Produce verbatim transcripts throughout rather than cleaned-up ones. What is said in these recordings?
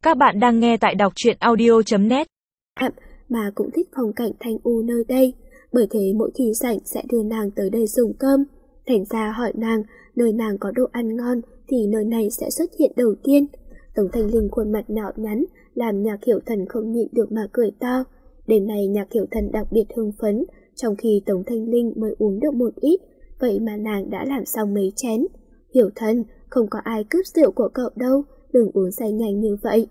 Các bạn đang nghe tại đọc truyện audio chấm net. Mà cũng thích phong cảnh thanh u nơi đây, bởi thế mỗi khi rảnh sẽ đưa nàng tới đây dùng cơm. Thành ra hỏi nàng, nơi nàng có đồ ăn ngon thì nơi này sẽ xuất hiện đầu tiên. Tống Thanh Linh khuôn mặt nhạo nhắn, làm Nhạc Hiểu Thần không nhịn được mà cười to. Đêm nay Nhạc Hiểu Thần đặc biệt hưng phấn, trong khi Tống Thanh Linh mới uống được một ít, vậy mà nàng đã làm xong mấy chén. Hiểu Thần, không có ai cướp rượu của cậu đâu, đừng uống say nhanh như vậy.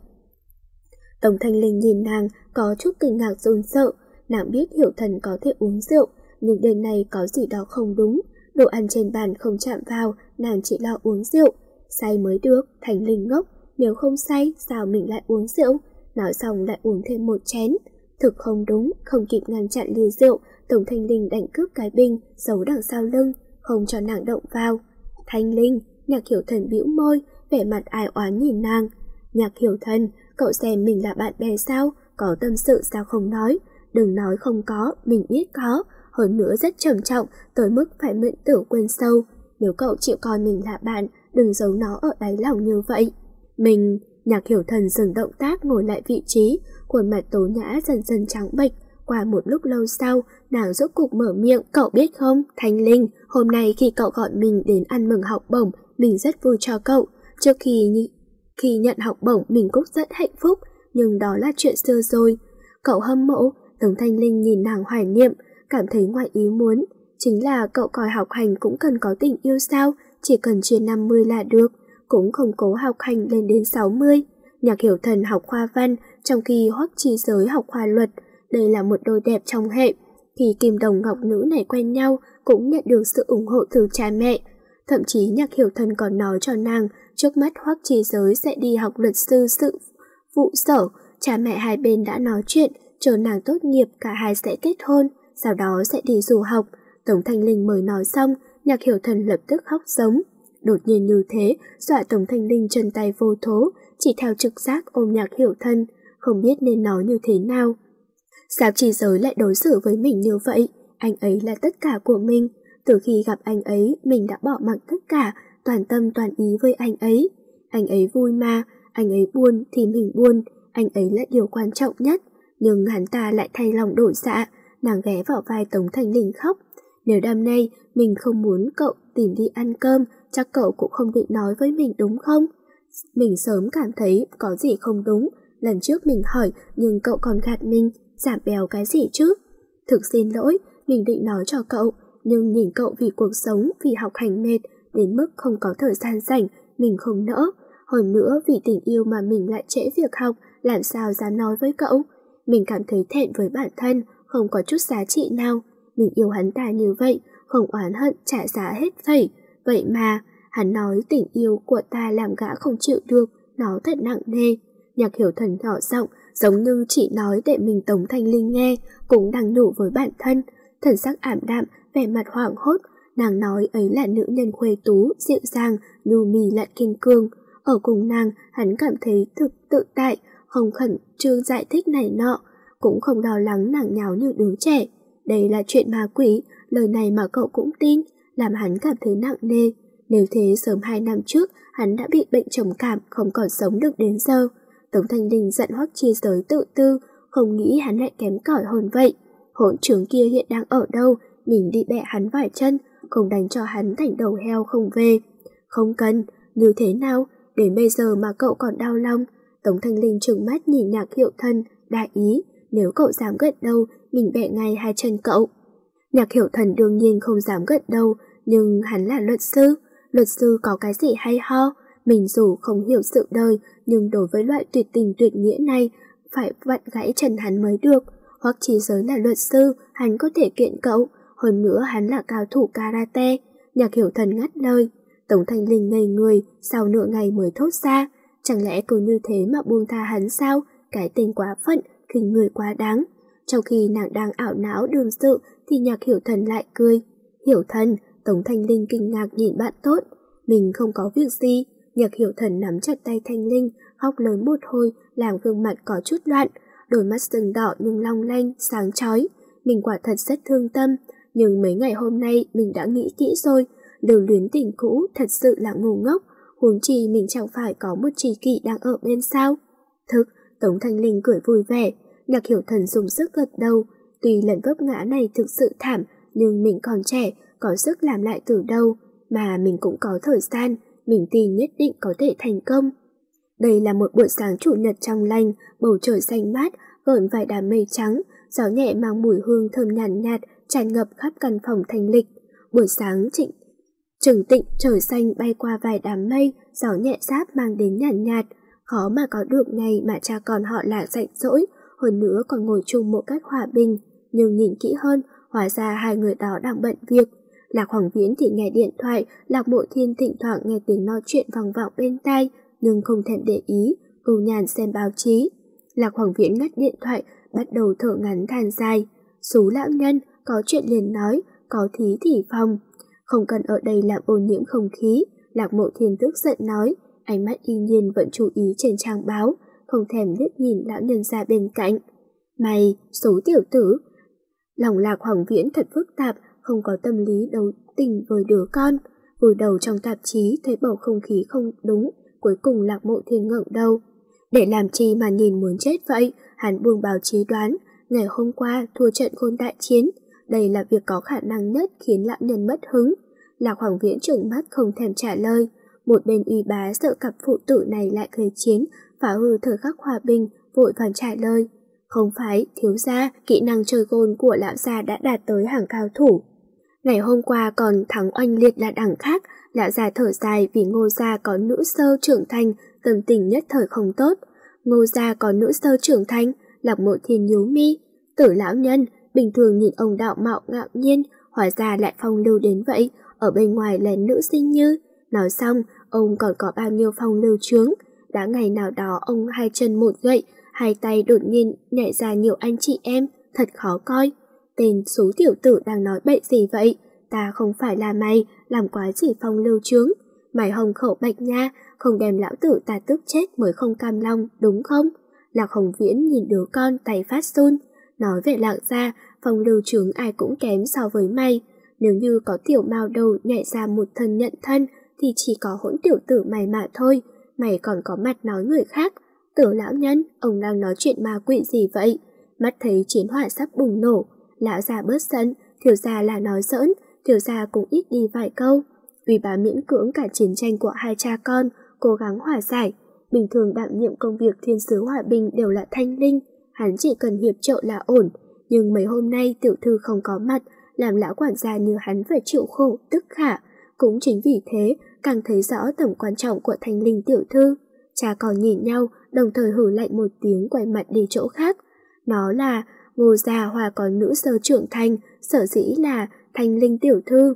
Tống Thanh Linh nhìn nàng có chút kinh ngạc run sợ, nàng biết Hiểu Thần có thể uống rượu, nhưng đêm nay có gì đó không đúng, đồ ăn trên bàn không chạm vào, nàng chỉ lo uống rượu. Say mới được, Thanh Linh ngốc, nếu không say sao mình lại uống rượu, nói xong lại uống thêm một chén. Thực không đúng, không kịp ngăn chặn ly rượu, Tống Thanh Linh đánh cướp cái bình, giấu đằng sau lưng, không cho nàng động vào. Thanh Linh, Nhạc Hiểu Thần bĩu môi, vẻ mặt ai oán nhìn nàng. Nhạc Hiểu Thần, cậu xem mình là bạn bè sao, có tâm sự sao không nói, đừng nói không có, mình biết có, hơn nữa rất trầm trọng, tới mức phải mượn tử quên sâu. Nếu cậu chịu coi mình là bạn, đừng giấu nó ở đáy lòng như vậy. Mình, Nhạc Hiểu Thần dừng động tác ngồi lại vị trí, khuôn mặt tố nhã dần dần trắng bệch. Qua một lúc lâu sau, nàng rốt cục mở miệng, cậu biết không, Thanh Linh, hôm nay khi cậu gọi mình đến ăn mừng học bổng, mình rất vui cho cậu. Trước khi khi nhận học bổng mình cũng rất hạnh phúc, nhưng đó là chuyện xưa rồi. Cậu hâm mộ, Tống Thanh Linh nhìn nàng hoài niệm, cảm thấy ngoài ý muốn. Chính là cậu coi học hành cũng cần có tình yêu sao, chỉ cần trên năm mươi là được, cũng không cố học hành lên đến sáu mươi. Nhạc Hiểu Thần học khoa văn, trong khi Hoắc Chi Giới học khoa luật. Đây là một đôi đẹp trong hệ. Khi kim đồng ngọc nữ này quen nhau, cũng nhận được sự ủng hộ từ cha mẹ. Thậm chí Nhạc Hiểu Thần còn nói cho nàng, trước mắt Hoắc Chi Giới sẽ đi học luật sư sự vụ sở. Cha mẹ hai bên đã nói chuyện, chờ nàng tốt nghiệp cả hai sẽ kết hôn, sau đó sẽ đi du học. Tống Thanh Linh mới nói xong, Nhạc Hiểu Thần lập tức khóc giống. Đột nhiên như thế, dọa Tống Thanh Linh chân tay vô thố, chỉ theo trực giác ôm Nhạc Hiểu Thần, không biết nên nói như thế nào. Sao Chi Giới lại đối xử với mình như vậy? Anh ấy là tất cả của mình. Từ khi gặp anh ấy, mình đã bỏ mặc tất cả, toàn tâm toàn ý với anh ấy. Anh ấy vui mà, anh ấy buồn thì mình buồn, anh ấy là điều quan trọng nhất. Nhưng hắn ta lại thay lòng đổi dạ, nàng ghé vào vai Tống Thanh Linh khóc. Nếu đêm nay mình không muốn cậu tìm đi ăn cơm, chắc cậu cũng không định nói với mình đúng không? Mình sớm cảm thấy có gì không đúng, lần trước mình hỏi nhưng cậu còn gạt mình, giảm béo cái gì chứ? Thực xin lỗi, mình định nói cho cậu, nhưng nhìn cậu vì cuộc sống, vì học hành mệt, đến mức không có thời gian rảnh, mình không nỡ. Hơn nữa vì tình yêu mà mình lại trễ việc học, làm sao dám nói với cậu. Mình cảm thấy thẹn với bản thân, không có chút giá trị nào. Mình yêu hắn ta như vậy, không oán hận trả giá hết thảy. Vậy mà, hắn nói tình yêu của ta làm gã không chịu được, nó thật nặng nề. Nhạc Hiểu Thần nhỏ giọng, giống như chỉ nói để mình Tống Thanh Linh nghe, cũng đang nhủ với bản thân. Thần sắc ảm đạm, vẻ mặt hoảng hốt, nàng nói ấy là nữ nhân khuê tú, dịu dàng, nhu mì lại kiên cường. Ở cùng nàng, hắn cảm thấy thực tự tại, không khẩn trương giải thích này nọ, cũng không lo lắng nàng nháo như đứa trẻ. Đây là chuyện ma quỷ, lời này mà cậu cũng tin, làm hắn cảm thấy nặng nề. Nếu thế sớm hai năm trước, hắn đã bị bệnh trầm cảm, không còn sống được đến giờ. Tống Thanh Linh giận Hoắc Chi Giới tự tư, không nghĩ hắn lại kém cỏi hơn vậy. Hỗn trưởng kia hiện đang ở đâu, mình đi bẻ hắn vài chân, không đánh cho hắn thành đầu heo không về. Không cần, như thế nào, đến bây giờ mà cậu còn đau lòng. Tống Thanh Linh trừng mắt nhìn Nhạc Hiểu Thần, đại ý, nếu cậu dám gật đầu, mình bẻ ngay hai chân cậu. Nhạc Hiểu Thần đương nhiên không dám gật đầu, nhưng hắn là luật sư, luật sư có cái gì hay ho. Mình dù không hiểu sự đời, nhưng đối với loại tuyệt tình tuyệt nghĩa này, phải vặn gãy chân hắn mới được. Hoắc Chi Giới là luật sư, hắn có thể kiện cậu, hơn nữa hắn là cao thủ karate. Nhạc Hiểu Thần ngắt lời. Tống Thanh Linh ngây người, sau nửa ngày mới thốt ra, chẳng lẽ cứ như thế mà buông tha hắn sao? Cái tên quá phận, khinh người quá đáng. Trong khi nàng đang ảo não đương sự thì Nhạc Hiểu Thần lại cười. Hiểu Thần, Tống Thanh Linh kinh ngạc nhìn bạn tốt. Mình không có việc gì. Nhạc Hiểu Thần nắm chặt tay Thanh Linh, khóc lớn một hồi, làm gương mặt có chút loạn, đôi mắt sưng đỏ nhưng long lanh, sáng chói. Mình quả thật rất thương tâm, nhưng mấy ngày hôm nay mình đã nghĩ kỹ rồi, lưu luyến tình cũ thật sự là ngu ngốc, huống chi mình chẳng phải có một tri kỷ đang ở bên sao. Thức, Tống Thanh Linh cười vui vẻ, Nhạc Hiểu Thần dùng sức gật đầu. Tuy lần vấp ngã này thực sự thảm, nhưng mình còn trẻ, có sức làm lại từ đâu, mà mình cũng có thời gian, mình tin nhất định có thể thành công. Đây là một buổi sáng chủ nhật trong lành, bầu trời xanh mát, gợn vài đám mây trắng, gió nhẹ mang mùi hương thơm nhàn nhạt, nhạt tràn ngập khắp căn phòng thanh lịch. Buổi sáng trịnh trừng tịnh, trời xanh bay qua vài đám mây, gió nhẹ ráp mang đến nhàn nhạt, nhạt. Khó mà có được ngày mà cha con họ là rảnh rỗi, hơn nữa còn ngồi chung một cách hòa bình. Nhưng nhìn kỹ hơn, hóa ra hai người đó đang bận việc. Lạc Hoàng Viễn thì nghe điện thoại, Lạc Mộ Thiên thỉnh thoảng nghe tiếng nói chuyện vang vọng bên tai, nhưng không thèm để ý, ưu nhàn xem báo chí. Lạc Hoàng Viễn ngắt điện thoại, bắt đầu thở ngắn than dài. Xú lão nhân, có chuyện liền nói, có thí thì phòng. Không cần ở đây làm ô nhiễm không khí, Lạc Mộ Thiên tức giận nói, ánh mắt y nhiên vẫn chú ý trên trang báo, không thèm liếc nhìn lão nhân ra bên cạnh. Mày, số tiểu tử. Lòng Lạc Hoàng Viễn thật phức tạp, không có tâm lý đấu tình với đứa con. Vùi đầu trong tạp chí thấy bầu không khí không đúng, cuối cùng Lạc Mộ Thiên ngẩng đầu. Để làm chi mà nhìn muốn chết vậy, hắn buông báo chí đoán, ngày hôm qua thua trận Khôn Đại Chiến, đây là việc có khả năng nhất khiến lão nhân mất hứng. Lạc Hoàng Viễn trừng mắt không thèm trả lời. Một bên uy bá sợ cặp phụ tử này lại gây chiến, phá hư thời khắc hòa bình, vội vàng trả lời. Không phải, thiếu gia, kỹ năng chơi gôn của lão gia đã đạt tới hàng cao thủ. Ngày hôm qua còn thắng oanh liệt là đẳng khác, lão già thở dài vì Ngô gia có nữ sơ trưởng thành, tâm tình nhất thời không tốt. Ngô gia có nữ sơ trưởng thành, Lạc Mộ Thiên nhíu mi. Tử lão nhân, bình thường nhìn ông đạo mạo ngạo nhiên, hóa ra lại phong lưu đến vậy, ở bên ngoài lén nữ sinh như. Nói xong, ông còn có bao nhiêu phong lưu chướng. Đã ngày nào đó ông hai chân một gậy, hai tay đột nhiên nhảy ra nhiều anh chị em, thật khó coi. Tên số tiểu tử đang nói bậy gì vậy? Ta không phải là mày, làm quái gì phong lưu chướng. Mày hồng khẩu bạch nha, không đem lão tử ta tức chết mới không cam lòng, đúng không? Lạc Hồng Viễn nhìn đứa con tay phát run. Nói về Lạc gia, phong lưu chướng ai cũng kém so với mày. Nếu như có tiểu mao đầu nhảy ra một thân nhận thân, thì chỉ có hỗn tiểu tử mày mà thôi. Mày còn có mặt nói người khác. Tử lão nhân, ông đang nói chuyện ma quỷ gì vậy? Mắt thấy chiến hỏa sắp bùng nổ. Lão già bớt giận, thiếu gia là nói giỡn, thiếu gia cũng ít đi vài câu. Vì bà miễn cưỡng cả chiến tranh của hai cha con, cố gắng hòa giải. Bình thường đảm nhiệm công việc thiên sứ hòa bình đều là Thanh Linh, hắn chỉ cần hiệp trợ là ổn. Nhưng mấy hôm nay tiểu thư không có mặt, làm lão quản gia như hắn phải chịu khổ, tức khả. Cũng chính vì thế, càng thấy rõ tầm quan trọng của Thanh Linh tiểu thư. Cha con nhìn nhau, đồng thời hử lạnh một tiếng quay mặt đi chỗ khác. Nó là Ngô gia hòa có nữ sơ trưởng thành, sở dĩ là Thanh Linh tiểu thư.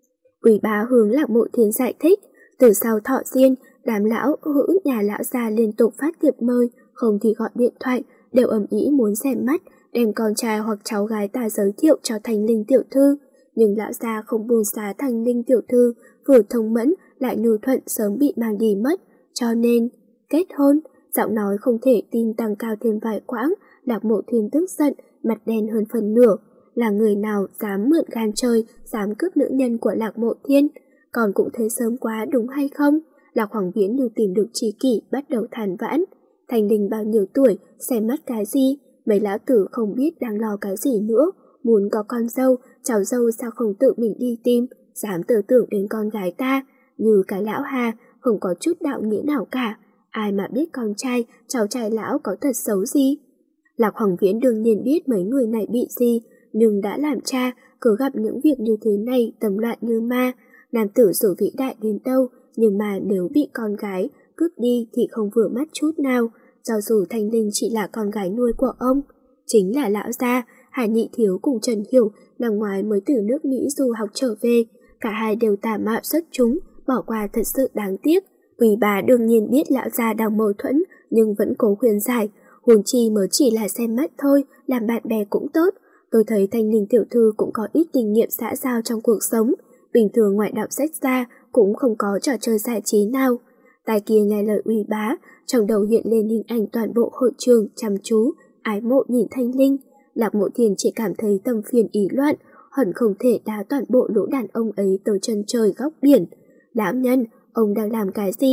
Ủy bá hướng Lạc Mộ Thiên giải thích, từ sau thọ diên, đám lão hữu nhà lão gia liên tục phát thiệp mời, không thì gọi điện thoại, đều ầm ĩ muốn xem mắt, đem con trai hoặc cháu gái ta giới thiệu cho Thanh Linh tiểu thư. Nhưng lão gia không buông xá Thanh Linh tiểu thư, vừa thông mẫn lại nhu thuận sớm bị mang đi mất, cho nên kết hôn. Giọng nói không thể tin tăng cao thêm vài quãng, Lạc Mộ Thiên tức giận, mặt đen hơn phần nửa. Là người nào dám mượn gan chơi, dám cướp nữ nhân của Lạc Mộ Thiên? Còn cũng thấy sớm quá đúng hay không? Lạc Hoàng Viễn như tìm được tri kỷ, bắt đầu than vãn. Thanh Linh bao nhiêu tuổi, xem mắt cái gì? Mấy lão tử không biết đang lo cái gì nữa. Muốn có con dâu, cháu dâu sao không tự mình đi tìm, dám tưởng tưởng đến con gái ta. Như cái lão Hà, không có chút đạo nghĩa nào cả. Ai mà biết con trai, cháu trai lão có thật xấu gì? Lạc Hoàng Viễn đương nhiên biết mấy người này bị gì, nhưng đã làm cha, cứ gặp những việc như thế này tầm loạn như ma. Nam tử dù vĩ đại đến đâu, nhưng mà nếu bị con gái cướp đi thì không vừa mắt chút nào, cho dù Thanh Linh chỉ là con gái nuôi của ông. Chính là lão gia, Hải Nhị Thiếu cùng Trần Hiểu năm ngoái mới từ nước Mỹ du học trở về, cả hai đều tà mạo xuất chúng, bỏ qua thật sự đáng tiếc. Ủy bà đương nhiên biết lão gia đang mâu thuẫn, nhưng vẫn cố khuyên giải, huống chi mới chỉ là xem mắt thôi, làm bạn bè cũng tốt. Tôi thấy Thanh Linh tiểu thư cũng có ít kinh nghiệm xã giao trong cuộc sống, bình thường ngoại đạo sách ra cũng không có trò chơi giải trí nào. Tai kia nghe lời ủy bá, trong đầu hiện lên hình ảnh toàn bộ hội trường chăm chú, ái mộ nhìn Thanh Linh. Lạc Mộ Thiên chỉ cảm thấy tâm phiền ý loạn, hẳn không thể đá toàn bộ lũ đàn ông ấy tới chân trời góc biển. Lão nhân, ông đang làm cái gì?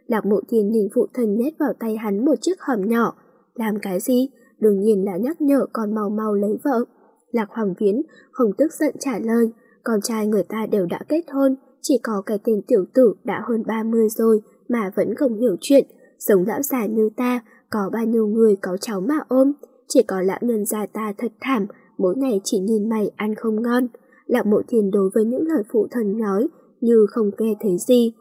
Lạc Mộ Thiên nhìn phụ thân nhét vào tay hắn một chiếc hòm nhỏ. Làm cái gì? Đương nhiên là nhắc nhở con mau mau lấy vợ. Lạc Hoàng Viễn không tức giận trả lời, con trai người ta đều đã kết hôn, chỉ có cái tên tiểu tử đã hơn ba mươi rồi mà vẫn không hiểu chuyện. Sống lão già như ta, có bao nhiêu người có cháu mà ôm, chỉ có lão nhân già ta thật thảm, mỗi ngày chỉ nhìn mày ăn không ngon. Lạc Mộ Thiên đối với những lời phụ thân nói như không nghe thấy gì.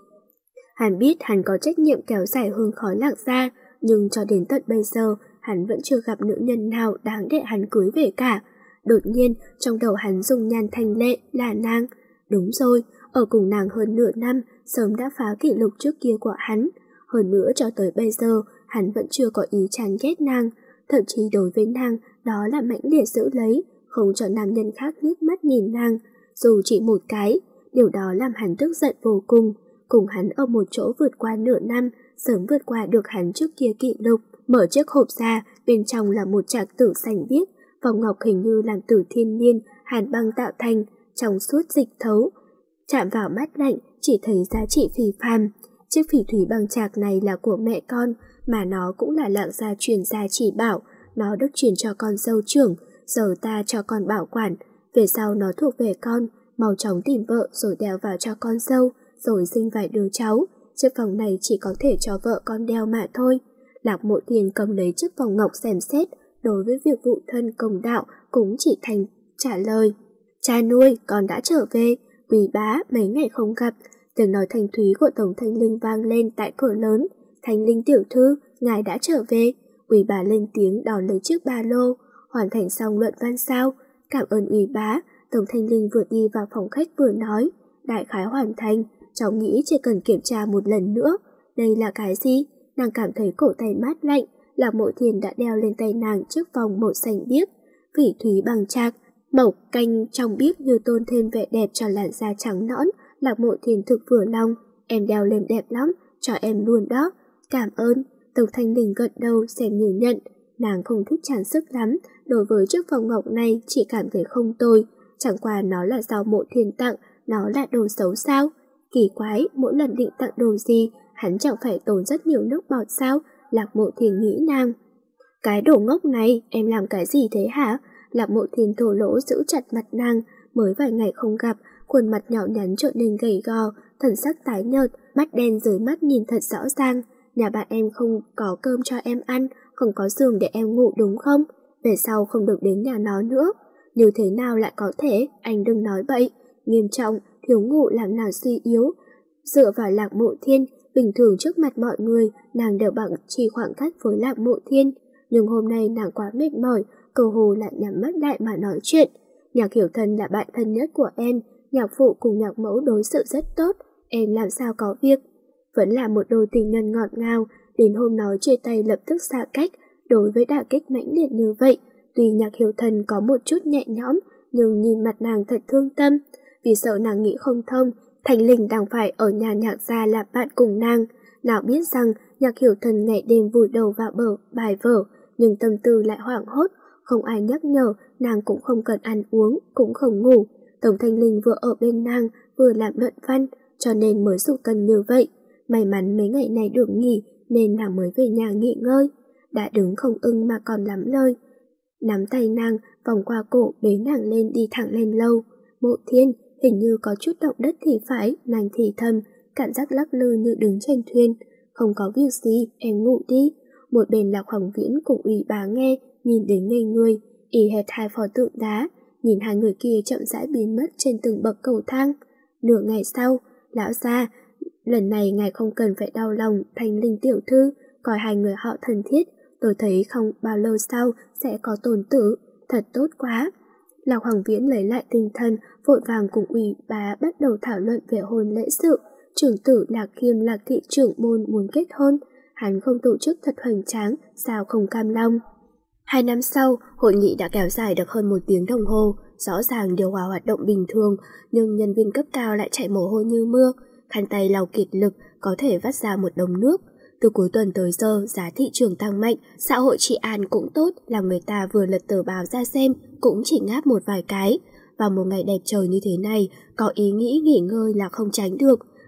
Hắn biết hắn có trách nhiệm kéo dài hương khói Lạc gia, nhưng cho đến tận bây giờ hắn vẫn chưa gặp nữ nhân nào đáng để hắn cưới về cả. Đột nhiên trong đầu hắn dùng nhan thanh lệ là nàng. Đúng rồi, ở cùng nàng hơn nửa năm sớm đã phá kỷ lục trước kia của hắn. Hơn nữa cho tới bây giờ hắn vẫn chưa có ý chán ghét nàng, thậm chí đối với nàng đó là mãnh liệt giữ lấy, không cho nam nhân khác liếc mắt nhìn nàng, dù chỉ một cái. Điều đó làm hắn tức giận vô cùng. Cùng hắn ở một chỗ vượt qua nửa năm, sớm vượt qua được hắn trước kia kỷ lục. Mở chiếc hộp ra, bên trong là một trạc tử xanh biếc, vòng ngọc hình như làm từ thiên niên hàn băng tạo thành, trong suốt dịch thấu, chạm vào mắt lạnh chỉ thấy giá trị phi phàm. Chiếc phỉ thúy bằng trạc này là của mẹ con, mà nó cũng là Lạc gia truyền gia chỉ bảo. Nó được truyền cho con dâu trưởng, giờ ta cho con bảo quản, về sau nó thuộc về con, mau chóng tìm vợ rồi đeo vào cho con dâu, rồi sinh vài đứa cháu. Chiếc vòng này chỉ có thể cho vợ con đeo mà thôi. Lạc Mộ Thiên cầm lấy chiếc vòng ngọc xem xét, đối với việc vụ thân công đạo cũng chỉ thành trả lời. Cha nuôi, con đã trở về. Quý bá, mấy ngày không gặp. Tiếng nói thanh thúy của Tổng Thanh Linh vang lên tại cửa lớn. Thanh Linh tiểu thư, ngài đã trở về. Quý bá lên tiếng đón lấy chiếc ba lô. Hoàn thành xong luận văn sao? Cảm ơn quý bá. Tổng Thanh Linh vừa đi vào phòng khách vừa nói. Đại khái hoàn thành, cháu nghĩ chỉ cần kiểm tra một lần nữa. Đây là cái gì? Nàng cảm thấy cổ tay mát lạnh. Lạc Mộ Thiên đã đeo lên tay nàng chiếc vòng màu xanh biếc, phỉ thúy bằng trạc, màu canh trong biếc như tôn thêm vẻ đẹp cho làn da trắng nõn. Lạc Mộ Thiên thực vừa lòng, em đeo lên đẹp lắm, cho em luôn đó. Cảm ơn. Tổng Thanh Linh gật đầu xem như nhận. Nàng không thích trang sức lắm, đối với chiếc vòng ngọc này chỉ cảm thấy không tồi. Chẳng qua nó là do Mộ Thiên tặng, nó là đồ xấu sao? Kỳ quái, mỗi lần định tặng đồ gì, hắn chẳng phải tốn rất nhiều nước bọt sao? Lạc Mộ Thiên nghĩ nàng. Cái đồ ngốc này, em làm cái gì thế hả? Lạc Mộ Thiên thổ lỗ giữ chặt mặt nàng, mới vài ngày không gặp, khuôn mặt nhỏ nhắn trộn nên gầy gò, thần sắc tái nhợt, mắt đen dưới mắt nhìn thật rõ ràng. Nhà bạn em không có cơm cho em ăn, không có giường để em ngủ đúng không? Về sau không được đến nhà nó nữa. Như thế nào lại có thể, anh đừng nói bậy. Nghiêm trọng, thiếu ngủ làm nàng suy yếu. Dựa vào Lạc Mộ Thiên, bình thường trước mặt mọi người, nàng đều bằng chỉ khoảng cách với Lạc Mộ Thiên. Nhưng hôm nay nàng quá mệt mỏi, cơ hồ lại nhắm mắt lại mà nói chuyện. Nhạc Hiểu Thần là bạn thân nhất của em, nhạc phụ cùng nhạc mẫu đối xử rất tốt, em làm sao có việc. Vẫn là một đôi tình nhân ngọt ngào, đến hôm nói chia tay lập tức xa cách. Đối với đả kích mãnh liệt như vậy, tuy Nhạc Hiểu Thần có một chút nhẹ nhõm, nhưng nhìn mặt nàng thật thương tâm. Vì sợ nàng nghĩ không thông, Thanh Linh đang phải ở nhà nhạc gia làm bạn cùng nàng. Nào biết rằng Nhạc Hiểu Thần ngày đêm vùi đầu vào bờ bài vở, nhưng tâm tư lại hoảng hốt, không ai nhắc nhở, nàng cũng không cần ăn uống, cũng không ngủ. Tổng Thanh Linh vừa ở bên nàng, vừa làm luận văn, cho nên mới sụt cân như vậy. May mắn mấy ngày này được nghỉ, nên nàng mới về nhà nghỉ ngơi. Đã đứng không ưng mà còn lắm lời. Nắm tay nàng, vòng qua cổ bế nàng lên đi thẳng lên lầu. Mộ Thiên, hình như có chút động đất thì phải, nàng thì thầm, cảm giác lắc lư như đứng trên thuyền. Không có việc gì, em ngủ đi. Một bên Lạc Hoàng Viễn cùng ủy bá nghe, nhìn đến ngây người, y hệt hai pho tượng đá, nhìn hai người kia chậm rãi biến mất trên từng bậc cầu thang. Nửa ngày sau, lão gia, lần này ngài không cần phải đau lòng, Thanh Linh tiểu thư, coi hai người họ thân thiết, tôi thấy không bao lâu sau sẽ có tồn tử, thật tốt quá. Lạc Hoàng Viễn lấy lại tinh thần, vội vàng cùng ủy bá bắt đầu thảo luận về hôn lễ sự. Trưởng tử Lạc Khiêm Lạc thị trưởng môn muốn kết hôn, hắn không tổ chức thật hoành tráng, sao không cam lòng. Hai năm sau, hội nghị đã kéo dài được hơn một tiếng đồng hồ, rõ ràng điều hòa hoạt động bình thường, nhưng nhân viên cấp cao lại chạy mồ hôi như mưa, khăn tay lau kiệt lực, có thể vắt ra một đống nước. Từ cuối tuần tới giờ, giá thị trường tăng mạnh, xã hội trị an cũng tốt, làm người ta vừa lật tờ báo ra xem, cũng chỉ ngáp một vài cái. Vào một ngày đẹp trời như thế này, có ý nghĩ nghỉ ngơi là không tránh được.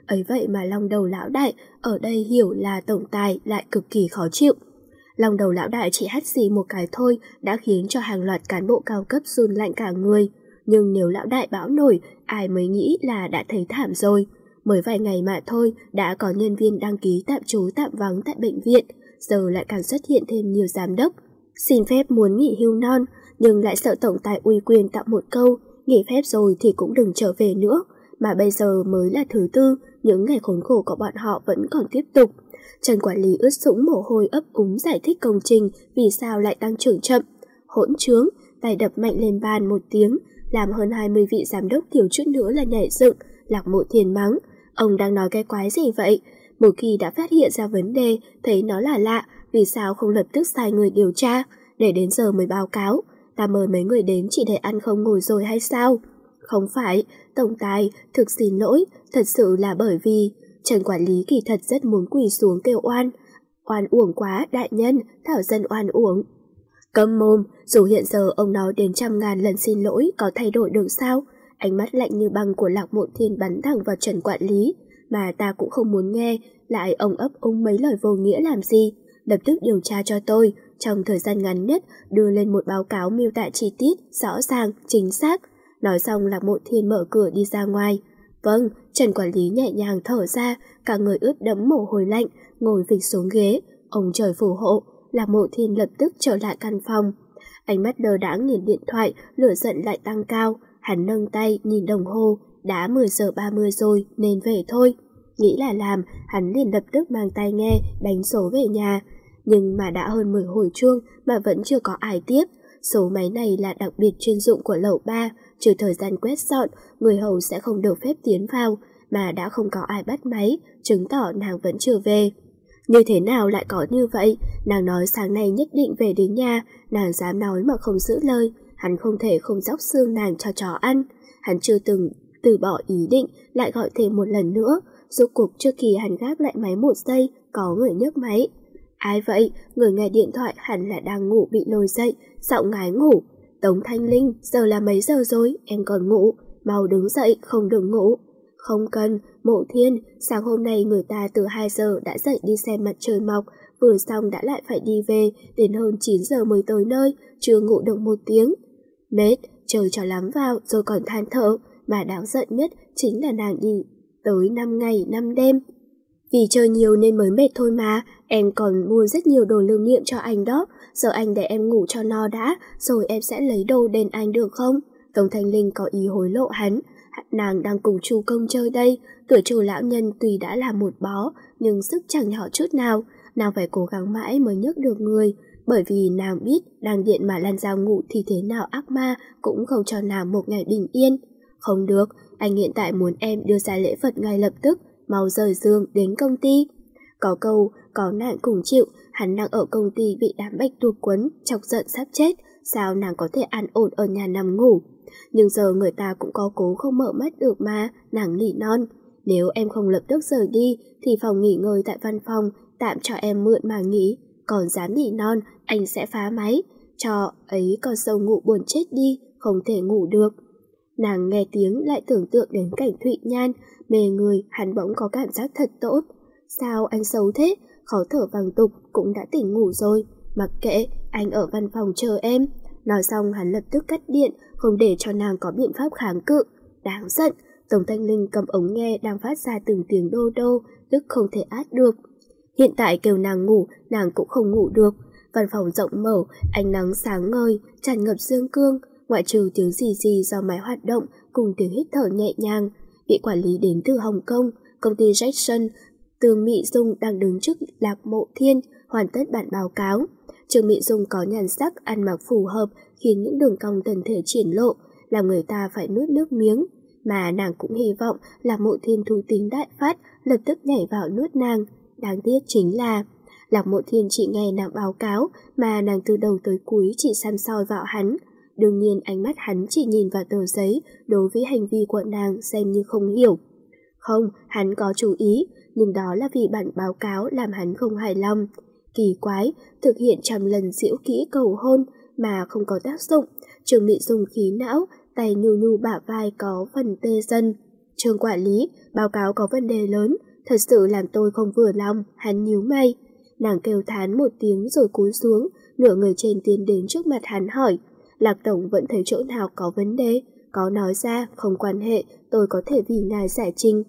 Ấy vậy mà Long Đầu lão đại ở đây hiểu là tổng tài lại cực kỳ khó chịu. Long Đầu lão đại chỉ hắt xì một cái thôi đã khiến cho hàng loạt cán bộ cao cấp run lạnh cả người. Nhưng nếu lão đại bão nổi, ai mới nghĩ là đã thấy thảm rồi. Mới vài ngày mà thôi đã có nhân viên đăng ký tạm trú tạm vắng tại bệnh viện, giờ lại càng xuất hiện thêm nhiều giám đốc xin phép muốn nghỉ hưu non, nhưng lại sợ tổng tài uy quyền tạo một câu, nghỉ phép rồi thì cũng đừng trở về nữa. Mà bây giờ mới là thứ tư, những ngày khốn khổ của bọn họ vẫn còn tiếp tục. Trần quản lý ướt sũng mồ hôi ấp úng giải thích công trình vì sao lại tăng trưởng chậm. Hỗn trướng, tay đập mạnh lên bàn một tiếng, làm hơn hai mươi vị giám đốc thiếu chút nữa là nhảy dựng. Lạc Mộ Thiên mắng, ông đang nói cái quái gì vậy? Một khi đã phát hiện ra vấn đề, thấy nó là lạ, vì sao không lập tức sai người điều tra, để đến giờ mới báo cáo? Ta mời mấy người đến chỉ để ăn không ngồi rồi hay sao? Không phải, tổng tài, thực xin lỗi, thật sự là bởi vì... Trần quản lý kỳ thật rất muốn quỳ xuống kêu oan. Oan uổng quá, đại nhân, thảo dân oan uổng. Câm mồm, dù hiện giờ ông nói đến trăm ngàn lần xin lỗi có thay đổi được sao? Ánh mắt lạnh như băng của Lạc Mộ Thiên bắn thẳng vào Trần quản lý, mà ta cũng không muốn nghe, lại ông ấp úng mấy lời vô nghĩa làm gì. Lập tức điều tra cho tôi, trong thời gian ngắn nhất đưa lên một báo cáo miêu tả chi tiết, rõ ràng, chính xác. Nói xong Lạc Mộ Thiên mở cửa đi ra ngoài. Vâng, Trần quản lý nhẹ nhàng thở ra, cả người ướt đẫm mồ hôi lạnh, ngồi phịch xuống ghế. Ông trời phù hộ, Lạc Mộ Thiên lập tức trở lại căn phòng. Ánh mắt lờ đãng nhìn điện thoại, lửa giận lại tăng cao. Hắn nâng tay nhìn đồng hồ, đã mười giờ ba mươi rồi nên về thôi. Nghĩ là làm, hắn liền lập tức mang tai nghe đánh số về nhà. Nhưng mà đã hơn mười hồi chuông mà vẫn chưa có ai tiếp. Số máy này là đặc biệt chuyên dụng của lầu ba, trừ thời gian quét dọn, người hầu sẽ không được phép tiến vào, mà đã không có ai bắt máy, chứng tỏ nàng vẫn chưa về. Như thế nào lại có như vậy? Nàng nói sáng nay nhất định về đến nhà, nàng dám nói mà không giữ lời, hắn không thể không dóc xương nàng cho chó ăn. Hắn chưa từng từ bỏ ý định, lại gọi thêm một lần nữa. Rốt cuộc trước khi hắn gác lại máy một giây, có người nhấc máy. Ai vậy? Người nghe điện thoại hẳn là đang ngủ bị lôi dậy, giọng ngái ngủ. Tống Thanh Linh, giờ là mấy giờ rồi? Em còn ngủ. Mau đứng dậy, không đừng ngủ. Không cần, Mộ Thiên, sáng hôm nay người ta từ hai giờ đã dậy đi xem mặt trời mọc, vừa xong đã lại phải đi về, đến hơn chín giờ mới tới nơi, chưa ngủ được một tiếng. Mệt, trời cho lắm vào rồi còn than thở, mà đáng giận nhất chính là nàng đi tới năm ngày năm đêm. Vì chơi nhiều nên mới mệt thôi mà, em còn mua rất nhiều đồ lưu niệm cho anh đó, giờ anh để em ngủ cho no đã, rồi em sẽ lấy đồ đền anh được không? Tống Thanh Linh có ý hối lộ hắn, nàng đang cùng Chu Công chơi đây, tuổi Chu lão nhân tuy đã là một bó, nhưng sức chẳng nhỏ chút nào, nàng phải cố gắng mãi mới nhấc được người, bởi vì nàng biết đang điện mà Lan Giao ngủ thì thế nào ác ma cũng không cho nàng một ngày bình yên. Không được, anh hiện tại muốn em đưa ra lễ vật ngay lập tức, mau rời giường đến công ty. Có câu, có nạn cùng chịu, hắn đang ở công ty bị đám bạch tuộc quấn, chọc giận sắp chết, sao nàng có thể an ổn ở nhà nằm ngủ. Nhưng giờ người ta cũng có cố không mở mắt được mà, nàng nỉ non. Nếu em không lập tức rời đi, thì phòng nghỉ ngơi tại văn phòng, tạm cho em mượn mà nghỉ. Còn dám nỉ non, anh sẽ phá máy. Cho ấy còn sâu ngủ buồn chết đi, không thể ngủ được. Nàng nghe tiếng lại tưởng tượng đến cảnh Thụy Nhan, mê người, hắn bỗng có cảm giác thật tốt. Sao anh xấu thế? Khó thở vàng tục, cũng đã tỉnh ngủ rồi. Mặc kệ, anh ở văn phòng chờ em. Nói xong hắn lập tức cắt điện, không để cho nàng có biện pháp kháng cự. Đáng giận, Tống Thanh Linh cầm ống nghe đang phát ra từng tiếng đô đô, tức không thể át được. Hiện tại kêu nàng ngủ, nàng cũng không ngủ được. Văn phòng rộng mở, ánh nắng sáng ngời, tràn ngập dương cương, ngoại trừ tiếng rì rì do máy hoạt động cùng tiếng hít thở nhẹ nhàng. Vị quản lý đến từ Hồng Kông, công ty Jackson, Tương Mị Dung đang đứng trước Lạc Mộ Thiên, hoàn tất bản báo cáo. Trương Mị Dung có nhan sắc ăn mặc phù hợp, khiến những đường cong thân thể triển lộ, làm người ta phải nuốt nước miếng. Mà nàng cũng hy vọng Lạc Mộ Thiên thú tính đại phát, lập tức nhảy vào nuốt nàng. Đáng tiếc chính là Lạc Mộ Thiên chỉ nghe nàng báo cáo, mà nàng từ đầu tới cuối chỉ săn soi vào hắn. Đương nhiên ánh mắt hắn chỉ nhìn vào tờ giấy, đối với hành vi của nàng xem như không hiểu. Không, hắn có chú ý, nhưng đó là vì bản báo cáo làm hắn không hài lòng. Kỳ quái, thực hiện trăm lần giễu kỹ cầu hôn mà không có tác dụng. Trương Mị Dung khí não, tay nhu nhu bả vai có phần tê dần. Trương quản lý, báo cáo có vấn đề lớn, thật sự làm tôi không vừa lòng. Hắn nhíu mày. Nàng kêu thán một tiếng rồi cúi xuống, nửa người trên tiến đến trước mặt hắn hỏi. Lạc tổng vẫn thấy chỗ nào có vấn đề? Có nói ra, không quan hệ, tôi có thể vì ngài giải trình.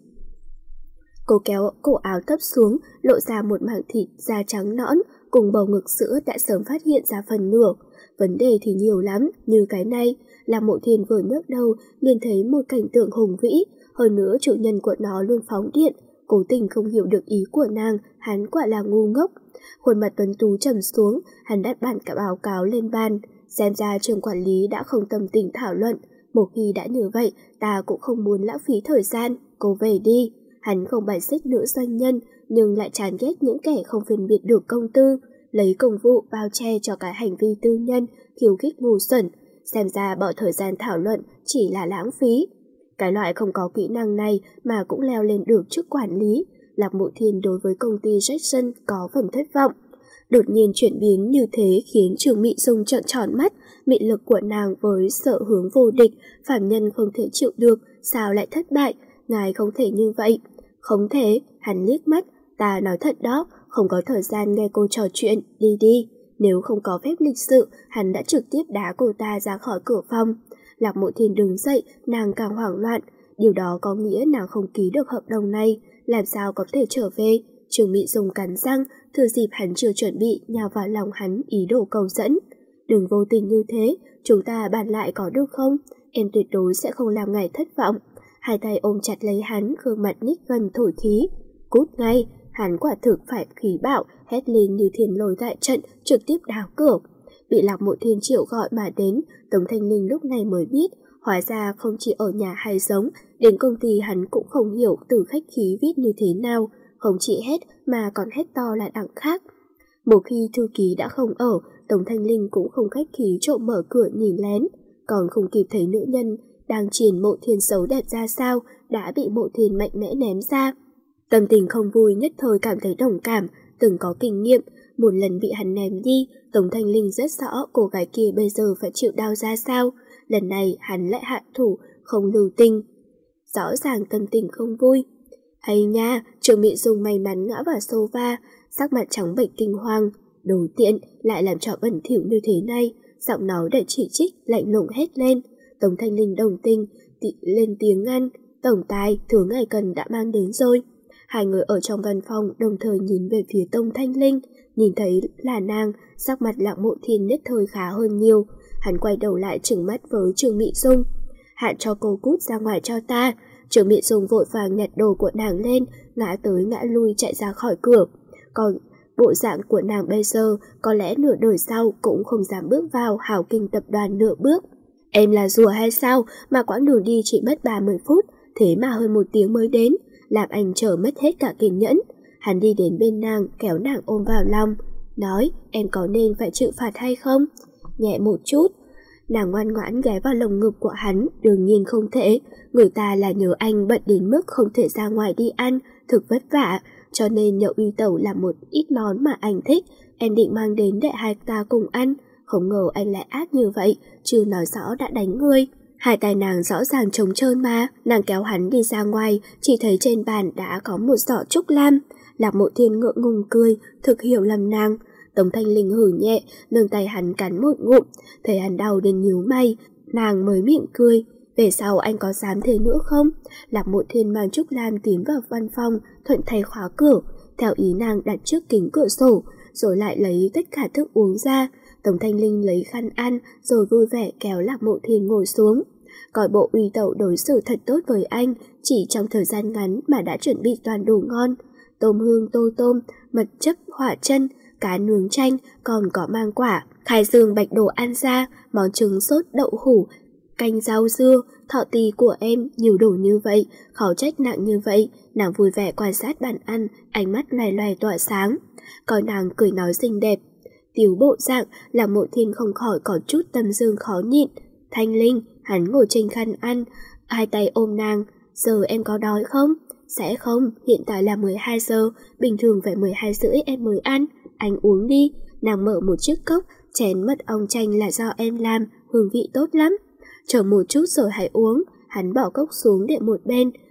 Cô kéo cổ áo thấp xuống, lộ ra một mảng thịt da trắng nõn cùng bầu ngực sữa đã sớm phát hiện ra phần nửa. Vấn đề thì nhiều lắm, như cái này, là Mộ Thiên vừa nhấc đầu liền thấy một cảnh tượng hùng vĩ, hơn nữa chủ nhân của nó luôn phóng điện, cố tình không hiểu được ý của nàng, hắn quả là ngu ngốc. Khuôn mặt tuấn tú trầm xuống, hắn đặt bản cả báo cáo lên bàn, xem ra Trương quản lý đã không tâm tình thảo luận, một khi đã như vậy, ta cũng không muốn lãng phí thời gian, cô về đi. Hắn không bài xích nữ doanh nhân, nhưng lại chán ghét những kẻ không phân biệt được công tư, lấy công vụ bao che cho cái hành vi tư nhân, khiêu khích ngu xuẩn. Xem ra bỏ thời gian thảo luận chỉ là lãng phí. Cái loại không có kỹ năng này mà cũng leo lên được chức quản lý, Lạc Mộ Thiên đối với công ty Jackson có phần thất vọng. Đột nhiên chuyển biến như thế khiến Trương Mị Dung trợn tròn mắt, mị lực của nàng với sợ hướng vô địch, phàm nhân không thể chịu được, sao lại thất bại, ngài không thể như vậy. Không thể, hắn liếc mắt, ta nói thật đó, không có thời gian nghe cô trò chuyện, đi đi. Nếu không có phép lịch sự, hắn đã trực tiếp đá cô ta ra khỏi cửa phòng. Lạc Mộ Thiên đứng dậy, nàng càng hoảng loạn, điều đó có nghĩa nàng không ký được hợp đồng này, làm sao có thể trở về. Trương Mị Dung cắn răng, thừa dịp hắn chưa chuẩn bị nhào vào lòng hắn ý đồ cầu dẫn. Đừng vô tình như thế, chúng ta bàn lại có được không? Em tuyệt đối sẽ không làm ngài thất vọng. Hai tay ôm chặt lấy hắn, gương mặt nhích gần thổi khí. Cút ngay, hắn quả thực phải khí bạo, hét lên như thiên lôi tại trận, trực tiếp đào cửa. Bị Lạc Mộ Thiên triệu gọi mà đến, Tống Thanh Linh lúc này mới biết, hóa ra không chỉ ở nhà hay giống, đến công ty hắn cũng không hiểu từ khách khí viết như thế nào, không chỉ hét mà còn hét to là đằng khác. Một khi thư ký đã không ở, Tống Thanh Linh cũng không khách khí trộm mở cửa nhìn lén, còn không kịp thấy nữ nhân đang triển Mộ Thiên xấu đẹp ra sao, đã bị Mộ Thiên mạnh mẽ ném ra. Tâm tình không vui nhất thời cảm thấy đồng cảm, từng có kinh nghiệm, một lần bị hắn ném đi, Tống Thanh Linh rất rõ cô gái kia bây giờ phải chịu đau ra sao, lần này hắn lại hạ thủ, không lưu tình. Rõ ràng tâm tình không vui. Hay nha, Trương Mị Dung may mắn ngã vào sofa, sắc mặt trắng bệch kinh hoàng, đồ tiện lại làm trò bẩn thỉu như thế này, giọng nói đầy chỉ trích, lạnh lùng hét lên. Tống Thanh Linh đồng tình, tị lên tiếng ngăn, tổng tài, thứ ngài cần đã mang đến rồi. Hai người ở trong văn phòng đồng thời nhìn về phía Tống Thanh Linh, nhìn thấy là nàng, sắc mặt Lạc Mộ Thiên nhất thời khá hơn nhiều. Hắn quay đầu lại trừng mắt với Trương Mị Dung. Hạn cho cô cút ra ngoài cho ta. Trương Mị Dung vội vàng nhặt đồ của nàng lên, ngã tới ngã lui chạy ra khỏi cửa. Còn bộ dạng của nàng bây giờ, có lẽ nửa đời sau cũng không dám bước vào Hào Kinh tập đoàn nửa bước. Em là rùa hay sao mà quãng đường đi chỉ mất ba mươi phút, thế mà hơn một tiếng mới đến, làm anh chờ mất hết cả kiên nhẫn. Hắn đi đến bên nàng, kéo nàng ôm vào lòng, nói em có nên phải chịu phạt hay không? Nhẹ một chút. Nàng ngoan ngoãn ghé vào lồng ngực của hắn, đương nhiên không thể. Người ta là nhờ anh bận đến mức không thể ra ngoài đi ăn, thực vất vả, cho nên nhậu uy tẩu là một ít món mà anh thích, em định mang đến để hai ta cùng ăn. Không ngờ anh lại ác như vậy, chưa nói rõ đã đánh người. Hai tay nàng rõ ràng trống trơn mà, nàng kéo hắn đi ra ngoài, chỉ thấy trên bàn đã có một giỏ trúc lam. Lạc Mộ Thiên ngượng ngùng cười, thực hiểu lầm nàng. Tống Thanh Linh hử nhẹ, nâng tay hắn cắn một ngụm, thấy hắn đau đến nhíu mày, nàng mới miệng cười. Về sau anh có dám thế nữa không? Lạc Mộ Thiên mang trúc lam tiến vào văn phòng, thuận tay khóa cửa, theo ý nàng đặt trước kính cửa sổ, rồi lại lấy tất cả thức uống ra. Tống Thanh Linh lấy khăn ăn, rồi vui vẻ kéo Lạc Mộ Thiên ngồi xuống. Coi bộ uy tẩu đối xử thật tốt với anh, chỉ trong thời gian ngắn mà đã chuẩn bị toàn đồ ngon. Tôm hương tô tôm, mật chấp hỏa chân, cá nướng chanh, còn có mang quả, khai dương bạch đồ ăn ra, món trứng sốt đậu hủ, canh rau dưa, thọ tì của em, nhiều đồ như vậy, khó trách nặng như vậy. Nàng vui vẻ quan sát bàn ăn, ánh mắt loài loài tỏa sáng. Coi nàng cười nói xinh đẹp, tiểu bộ dạng, Lạc Mộ Thiên không khỏi có chút tâm dương khó nhịn. Thanh Linh, hắn ngồi trên khăn ăn, hai tay ôm nàng, giờ em có đói không? Sẽ không, hiện tại là mười hai giờ, bình thường phải mười hai rưỡi em mới ăn, anh uống đi. Nàng mở một chiếc cốc, chén mật ong chanh là do em làm, hương vị tốt lắm. Chờ một chút rồi hãy uống. Hắn bỏ cốc xuống để một bên,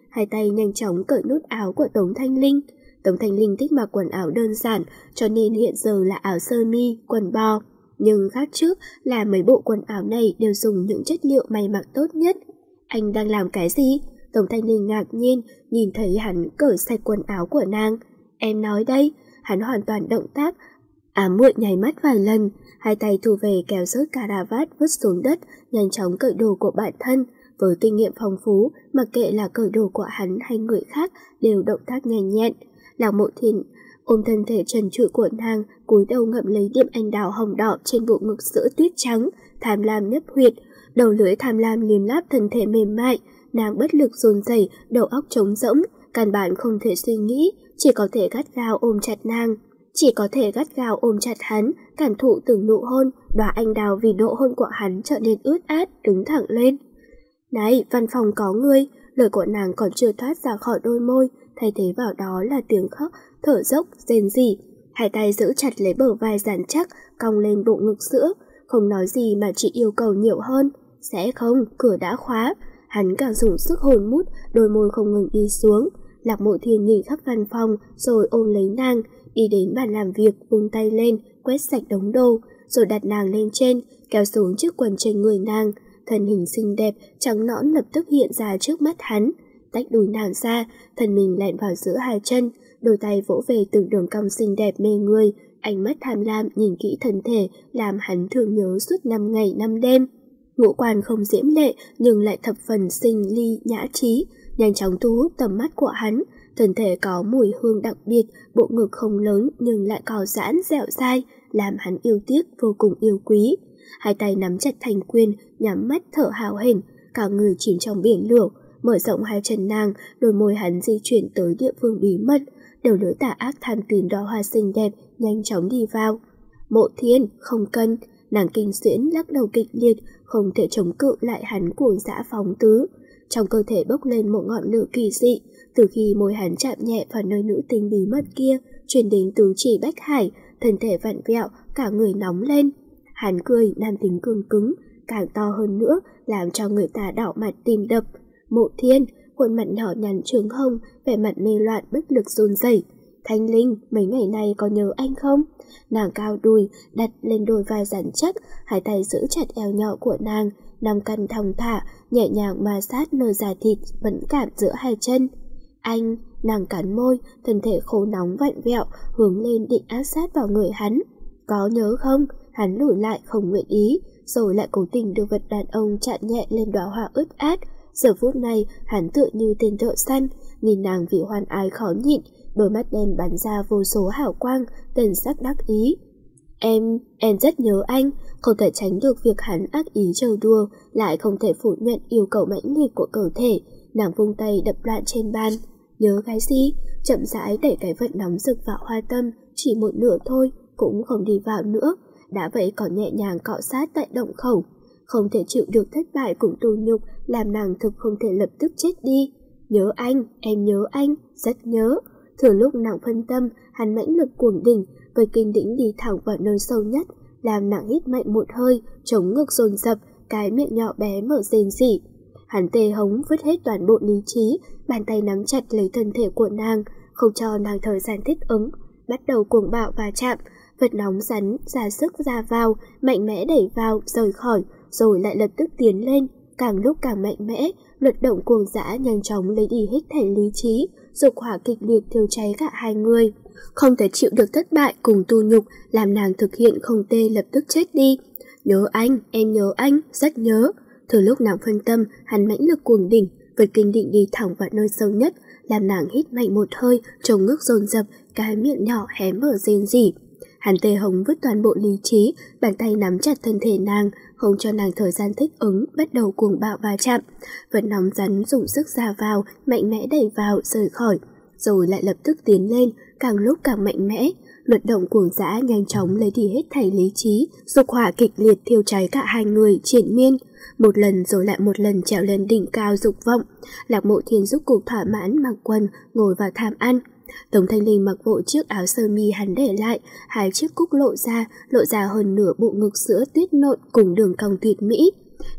hai tay nhanh chóng cởi nút áo của Tống Thanh Linh. Tống Thanh Linh thích mặc quần áo đơn giản, cho nên hiện giờ là áo sơ mi, quần bò. Nhưng khác trước là mấy bộ quần áo này đều dùng những chất liệu may mặc tốt nhất. Anh đang làm cái gì? Tống Thanh Linh ngạc nhiên, nhìn thấy hắn cởi sạch quần áo của nàng. Em nói đây, hắn hoàn toàn động tác. Ám muội nháy mắt vài lần, hai tay thu về kéo rớt cà rà vát vứt xuống đất, nhanh chóng cởi đồ của bản thân. Với kinh nghiệm phong phú, mặc kệ là cởi đồ của hắn hay người khác đều động tác nhanh nhẹn. Lạc Mộ Thiên ôm thân thể trần trụi của nàng, cúi đầu ngậm lấy điểm anh đào hồng đỏ trên bộ ngực sữa tuyết trắng, tham lam nhấp huyệt, đầu lưỡi tham lam liếm láp thân thể mềm mại. Nàng bất lực run rẩy, đầu óc trống rỗng, căn bản không thể suy nghĩ, chỉ có thể gắt gao ôm chặt nàng, chỉ có thể gắt gao ôm chặt hắn, cảm thụ từng nụ hôn. Đóa anh đào vì nụ hôn của hắn trở nên ướt át, đứng thẳng lên. Này, văn phòng có ngươi. Lời của nàng còn chưa thoát ra khỏi đôi môi, thay thế vào đó là tiếng khóc, thở dốc, rên rỉ. Hai tay giữ chặt lấy bờ vai rắn chắc, cong lên bộ ngực sữa, không nói gì mà chỉ yêu cầu nhiều hơn. Sẽ không, cửa đã khóa. Hắn càng dùng sức hồn mút, đôi môi không ngừng đi xuống. Lạc Mộ Thiên nhìn khắp văn phòng rồi ôm lấy nàng, đi đến bàn làm việc, vung tay lên, quét sạch đống đồ, rồi đặt nàng lên trên, kéo xuống chiếc quần trên người nàng. Thân hình xinh đẹp, trắng nõn lập tức hiện ra trước mắt hắn. Tách đùi nàng ra, thân mình lẹn vào giữa hai chân, đôi tay vỗ về từng đường cong xinh đẹp mê người, ánh mắt tham lam nhìn kỹ thân thể, làm hắn thường nhớ suốt năm ngày năm đêm. Ngũ quan không diễm lệ nhưng lại thập phần xinh ly nhã trí, nhanh chóng thu hút tầm mắt của hắn. Thân thể có mùi hương đặc biệt, bộ ngực không lớn nhưng lại có giãn dẻo dai, làm hắn yêu tiếc vô cùng yêu quý. Hai tay nắm chặt thành quyền, nhắm mắt thở hào hển, cả người chìm trong biển lửa. Mở rộng hai chân nàng, đôi môi hắn di chuyển tới địa phương bí mật, đầu lưỡi tà ác tham tìm đóa hoa xinh đẹp, nhanh chóng đi vào. Mộ Thiên, không cần. Nàng kinh xuyễn lắc đầu kịch liệt, không thể chống cự lại hắn cuồng dã phóng tứ. Trong cơ thể bốc lên một ngọn lửa kỳ dị, từ khi môi hắn chạm nhẹ vào nơi nữ tính bí mật kia, truyền đến tứ chỉ bách hải, thân thể vặn vẹo, cả người nóng lên. Hắn cười nam tính cương cứng, càng to hơn nữa, làm cho người ta đỏ mặt tim đập. Mộ Thiên, khuôn mặt nhỏ nhắn trướng hông, vẻ mặt mê loạn bất lực run rẩy. Thanh Linh, mấy ngày nay có nhớ anh không? Nàng cao đùi, đặt lên đôi vai rắn chắc, hai tay giữ chặt eo nhỏ của nàng, nằm căn thong thả, nhẹ nhàng ma sát nơi da thịt vẫn cảm giữa hai chân. Anh, nàng cắn môi, thân thể khô nóng vặn vẹo, hướng lên định áp sát vào người hắn. Có nhớ không? Hắn lùi lại không nguyện ý, rồi lại cố tình đưa vật đàn ông chạm nhẹ lên đóa hoa ướt át. Giờ phút này, hắn tựa như tên thợ săn, nhìn nàng vì hoan ái khó nhịn, đôi mắt đen bắn ra vô số hào quang, thần sắc đắc ý. Em, em rất nhớ anh, không thể tránh được việc hắn ác ý trêu đùa, lại không thể phủ nhận yêu cầu mãnh liệt của cơ thể. Nàng vung tay đập loạn trên bàn. Nhớ cái gì? Chậm rãi đẩy cái vật nóng rực vào hoa tâm, chỉ một nửa thôi, cũng không đi vào nữa. Đã vậy còn nhẹ nhàng cọ sát tại động khẩu. Không thể chịu được thất bại cùng tù nhục, làm nàng thực không thể lập tức chết đi. Nhớ anh, em nhớ anh, rất nhớ. Thừa lúc nàng phân tâm, hắn mãnh lực cuồng đỉnh, với kinh đỉnh đi thẳng vào nơi sâu nhất, làm nàng hít mạnh một hơi, chống ngực dồn dập, cái miệng nhỏ bé mở rên rỉ. Hắn tê hống vứt hết toàn bộ lý trí, bàn tay nắm chặt lấy thân thể của nàng, không cho nàng thời gian thích ứng, bắt đầu cuồng bạo và chạm. Vật nóng rắn ra sức ra vào, mạnh mẽ đẩy vào, rời khỏi, rồi lại lập tức tiến lên, càng lúc càng mạnh mẽ. Luật động cuồng dã nhanh chóng lấy đi hết thảy lý trí, dục hỏa kịch liệt thiêu cháy cả hai người. Không thể chịu được thất bại cùng tu nhục, làm nàng thực hiện không tê lập tức chết đi. Nhớ anh, em nhớ anh, rất nhớ. Từ lúc nàng phân tâm, hắn mãnh lực cuồng đỉnh, vật kinh định đi thẳng vào nơi sâu nhất, làm nàng hít mạnh một hơi, trông ngước dồn dập, cái miệng nhỏ hé mở rên rỉ. Hắn tê hống vứt toàn bộ lý trí, bàn tay nắm chặt thân thể nàng, không cho nàng thời gian thích ứng, bắt đầu cuồng bạo va chạm. Vật nóng rắn dùng sức ra vào, mạnh mẽ đẩy vào, rời khỏi, rồi lại lập tức tiến lên, càng lúc càng mạnh mẽ. Luật động cuồng dã nhanh chóng lấy đi hết thảy lý trí, dục hỏa kịch liệt thiêu cháy cả hai người triển miên. Một lần rồi lại một lần trèo lên đỉnh cao dục vọng. Lạc Mộ Thiên rút cục thỏa mãn mặc quần, ngồi vào thảm ăn. Tống Thanh Linh mặc bộ chiếc áo sơ mi hắn để lại, hai chiếc cúc lộ ra, lộ ra hơn nửa bộ ngực sữa tuyết nộn cùng đường cong tuyệt mỹ.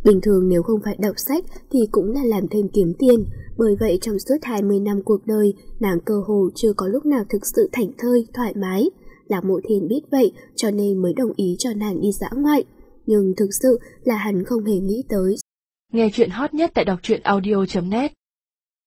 Bình thường nếu không phải đọc sách thì cũng là làm thêm kiếm tiền, bởi vậy trong suốt hai mươi năm cuộc đời, nàng cơ hồ chưa có lúc nào thực sự thảnh thơi, thoải mái. Lạc Mộ Thiên biết vậy cho nên mới đồng ý cho nàng đi dã ngoại, nhưng thực sự là hắn không hề nghĩ tới. Nghe chuyện hot nhất tại đọc truyện audio chấm net.